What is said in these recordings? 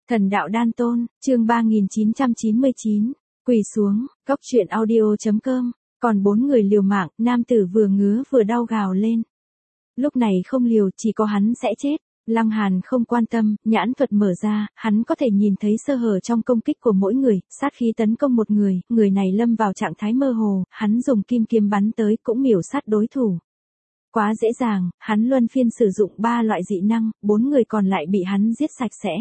Thần đạo đan tôn, chương 3999, quỳ xuống, cốc truyện audio.com, còn 4 người liều mạng, nam tử vừa ngứa vừa đau gào lên. Lúc này không liều, chỉ có hắn sẽ chết. Lăng Hàn không quan tâm, nhãn thuật mở ra, hắn có thể nhìn thấy sơ hở trong công kích của mỗi người, sát khí tấn công một người, người này lâm vào trạng thái mơ hồ, hắn dùng kim kiếm bắn tới cũng miểu sát đối thủ. Quá dễ dàng, hắn luân phiên sử dụng 3 loại dị năng, 4 người còn lại bị hắn giết sạch sẽ.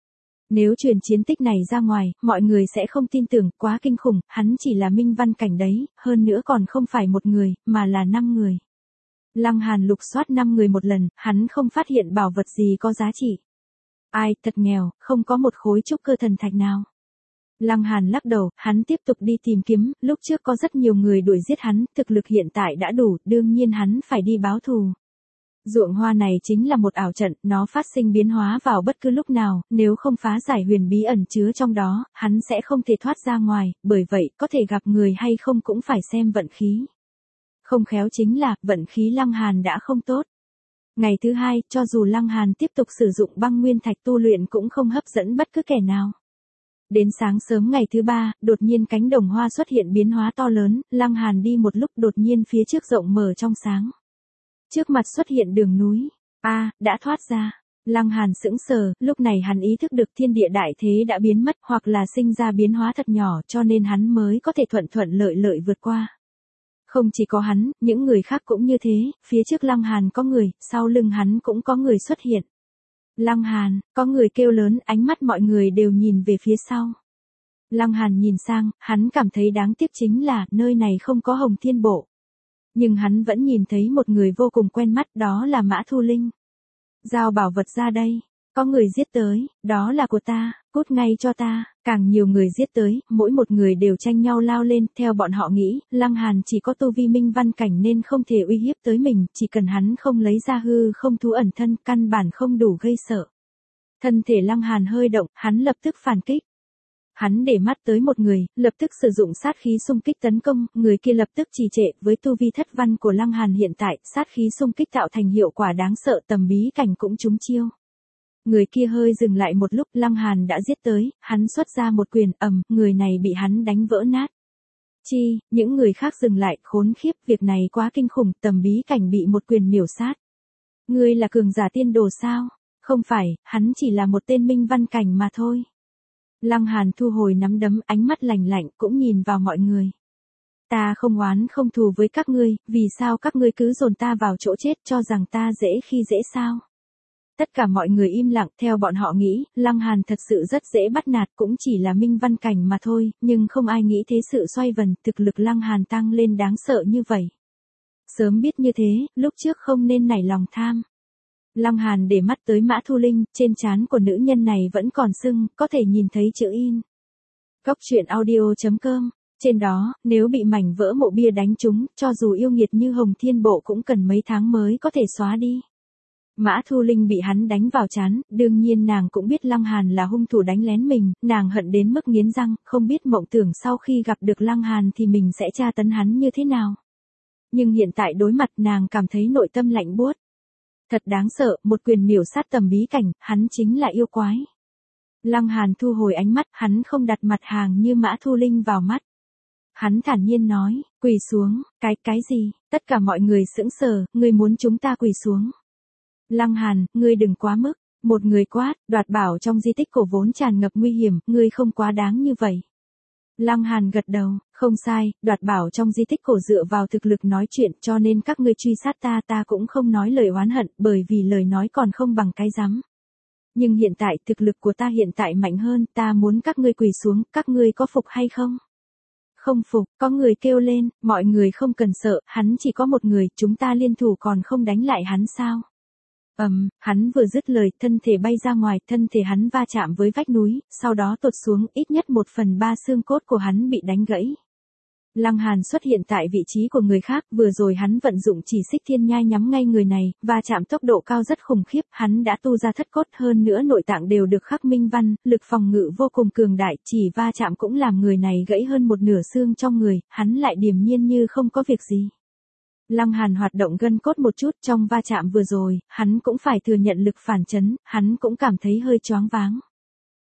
Nếu truyền chiến tích này ra ngoài, mọi người sẽ không tin tưởng, quá kinh khủng, hắn chỉ là minh văn cảnh đấy, hơn nữa còn không phải một người, mà là 5 người. Lăng Hàn lục soát 5 người một lần, hắn không phát hiện bảo vật gì có giá trị. Ai, thật nghèo, không có một khối trúc cơ thần thạch nào. Lăng Hàn lắc đầu, hắn tiếp tục đi tìm kiếm, lúc trước có rất nhiều người đuổi giết hắn, thực lực hiện tại đã đủ, đương nhiên hắn phải đi báo thù. Ruộng hoa này chính là một ảo trận, nó phát sinh biến hóa vào bất cứ lúc nào, nếu không phá giải huyền bí ẩn chứa trong đó, hắn sẽ không thể thoát ra ngoài, bởi vậy, có thể gặp người hay không cũng phải xem vận khí. Không khéo chính là, vận khí Lăng Hàn đã không tốt. Ngày thứ 2, cho dù Lăng Hàn tiếp tục sử dụng băng nguyên thạch tu luyện cũng không hấp dẫn bất cứ kẻ nào. Đến sáng sớm ngày thứ 3, đột nhiên cánh đồng hoa xuất hiện biến hóa to lớn, Lăng Hàn đi một lúc đột nhiên phía trước rộng mở trong sáng. Trước mặt xuất hiện đường núi. Đã thoát ra. Lăng Hàn sững sờ, lúc này hắn ý thức được thiên địa đại thế đã biến mất hoặc là sinh ra biến hóa thật nhỏ cho nên hắn mới có thể thuận thuận lợi lợi vượt qua. Không chỉ có hắn, những người khác cũng như thế, phía trước Lăng Hàn có người, sau lưng hắn cũng có người xuất hiện. Lăng Hàn, có người kêu lớn, ánh mắt mọi người đều nhìn về phía sau. Lăng Hàn nhìn sang, hắn cảm thấy đáng tiếc chính là, nơi này không có Hồng Thiên Bộ. Nhưng hắn vẫn nhìn thấy một người vô cùng quen mắt, đó là Mã Thu Linh. Giao bảo vật ra đây, có người giết tới, đó là của ta, cút ngay cho ta, càng nhiều người giết tới, mỗi một người đều tranh nhau lao lên, theo bọn họ nghĩ, Lăng Hàn chỉ có tu vi minh văn cảnh nên không thể uy hiếp tới mình, chỉ cần hắn không lấy ra hư không thú ẩn thân, căn bản không đủ gây sợ. Thân thể Lăng Hàn hơi động, hắn lập tức phản kích. Hắn để mắt tới một người, lập tức sử dụng sát khí xung kích tấn công, người kia lập tức trì trệ, với tu vi thất văn của Lăng Hàn hiện tại, sát khí xung kích tạo thành hiệu quả đáng sợ, tầm bí cảnh cũng trúng chiêu. Người kia hơi dừng lại một lúc, Lăng Hàn đã giết tới, hắn xuất ra một quyền, người này bị hắn đánh vỡ nát. Những người khác dừng lại, khốn khiếp, việc này quá kinh khủng, tầm bí cảnh bị một quyền miểu sát. Ngươi là cường giả tiên đồ sao? Không phải, hắn chỉ là một tên minh văn cảnh mà thôi. Lăng Hàn thu hồi nắm đấm, ánh mắt lạnh lạnh, cũng nhìn vào mọi người. Ta không oán không thù với các ngươi, vì sao các ngươi cứ dồn ta vào chỗ chết cho rằng ta dễ khi dễ sao? Tất cả mọi người im lặng, theo bọn họ nghĩ, Lăng Hàn thật sự rất dễ bắt nạt, cũng chỉ là minh văn cảnh mà thôi, nhưng không ai nghĩ thế sự xoay vần, thực lực Lăng Hàn tăng lên đáng sợ như vậy. Sớm biết như thế, lúc trước không nên nảy lòng tham. Lăng Hàn để mắt tới Mã Thu Linh, trên trán của nữ nhân này vẫn còn sưng, có thể nhìn thấy chữ in. Cốc truyện audio.com, trên đó, nếu bị mảnh vỡ mộ bia đánh trúng, cho dù yêu nghiệt như Hồng Thiên Bộ cũng cần mấy tháng mới có thể xóa đi. Mã Thu Linh bị hắn đánh vào trán, đương nhiên nàng cũng biết Lăng Hàn là hung thủ đánh lén mình, nàng hận đến mức nghiến răng, không biết mộng tưởng sau khi gặp được Lăng Hàn thì mình sẽ tra tấn hắn như thế nào. Nhưng hiện tại đối mặt nàng cảm thấy nội tâm lạnh buốt. Thật đáng sợ, một quyền miểu sát tầm bí cảnh, hắn chính là yêu quái. Lăng Hàn thu hồi ánh mắt, hắn không đặt mặt hàng như Mã Thu Linh vào mắt. Hắn thản nhiên nói, quỳ xuống, cái gì, tất cả mọi người sững sờ, ngươi muốn chúng ta quỳ xuống. Lăng Hàn, ngươi đừng quá mức, một người quát, đoạt bảo trong di tích cổ vốn tràn ngập nguy hiểm, ngươi không quá đáng như vậy. Lăng Hàn gật đầu, không sai, đoạt bảo trong di tích cổ dựa vào thực lực nói chuyện cho nên các ngươi truy sát ta cũng không nói lời oán hận bởi vì lời nói còn không bằng cái rắm. Nhưng hiện tại thực lực của ta hiện tại mạnh hơn, ta muốn các ngươi quỳ xuống, các ngươi có phục hay không? Không phục, có người kêu lên, mọi người không cần sợ, hắn chỉ có một người, chúng ta liên thủ còn không đánh lại hắn sao? Hắn vừa dứt lời, thân thể bay ra ngoài, thân thể hắn va chạm với vách núi, sau đó tụt xuống, ít nhất 1/3 xương cốt của hắn bị đánh gãy. Lăng Hàn xuất hiện tại vị trí của người khác, vừa rồi hắn vận dụng chỉ xích thiên nhai nhắm ngay người này, va chạm tốc độ cao rất khủng khiếp, hắn đã tu ra thất cốt, hơn nữa nội tạng đều được khắc minh văn, lực phòng ngự vô cùng cường đại, chỉ va chạm cũng làm người này gãy hơn một nửa xương trong người, hắn lại điềm nhiên như không có việc gì. Lăng Hàn hoạt động gân cốt một chút, trong va chạm vừa rồi, hắn cũng phải thừa nhận lực phản chấn, hắn cũng cảm thấy hơi choáng váng.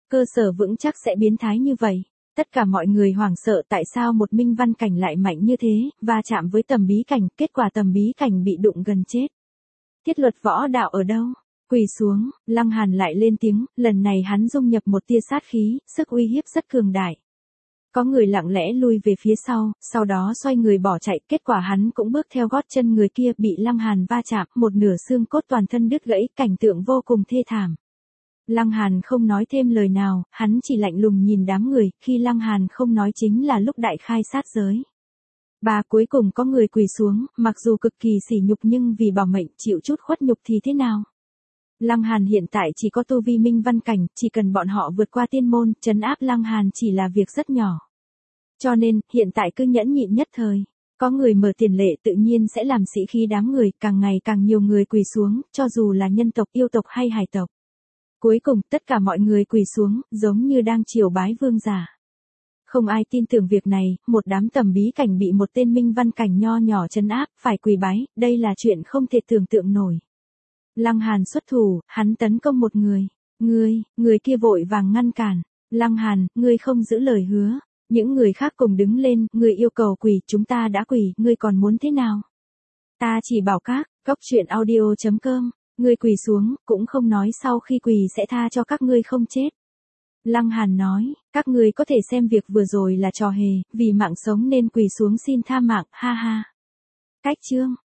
Cơ sở vững chắc sẽ biến thái như vậy. Tất cả mọi người hoảng sợ tại sao một minh văn cảnh lại mạnh như thế, va chạm với tầm bí cảnh, kết quả tầm bí cảnh bị đụng gần chết. Thiết luật võ đạo ở đâu? Quỳ xuống, Lăng Hàn lại lên tiếng, lần này hắn dung nhập một tia sát khí, sức uy hiếp rất cường đại. Có người lặng lẽ lui về phía sau đó xoay người bỏ chạy, kết quả hắn cũng bước theo gót chân người kia, bị Lăng Hàn va chạm, một nửa xương cốt toàn thân đứt gãy, cảnh tượng vô cùng thê thảm. Lăng Hàn không nói thêm lời nào, hắn chỉ lạnh lùng nhìn đám người, khi Lăng Hàn không nói chính là lúc đại khai sát giới. Cuối cùng có người quỳ xuống, mặc dù cực kỳ sỉ nhục nhưng vì bảo mệnh chịu chút khuất nhục thì thế nào? Lăng Hàn hiện tại chỉ có tu vi minh văn cảnh, chỉ cần bọn họ vượt qua tiên môn, trấn áp Lăng Hàn chỉ là việc rất nhỏ. Cho nên, hiện tại cứ nhẫn nhịn nhất thời. Có người mở tiền lệ tự nhiên sẽ làm sĩ khí đám người, càng ngày càng nhiều người quỳ xuống, cho dù là nhân tộc, yêu tộc hay hải tộc. Cuối cùng, tất cả mọi người quỳ xuống, giống như đang triều bái vương giả. Không ai tin tưởng việc này, một đám tầm bí cảnh bị một tên minh văn cảnh nho nhỏ trấn áp, phải quỳ bái, đây là chuyện không thể tưởng tượng nổi. Lăng Hàn xuất thủ, hắn tấn công một người. Người kia vội vàng ngăn cản. Lăng Hàn, ngươi không giữ lời hứa. Những người khác cùng đứng lên, ngươi yêu cầu quỳ, chúng ta đã quỳ, ngươi còn muốn thế nào? Ta chỉ bảo các, goctruyện.audio.com, ngươi quỳ xuống, cũng không nói sau khi quỳ sẽ tha cho các ngươi không chết. Lăng Hàn nói, các ngươi có thể xem việc vừa rồi là trò hề, vì mạng sống nên quỳ xuống xin tha mạng, ha ha. Cách chương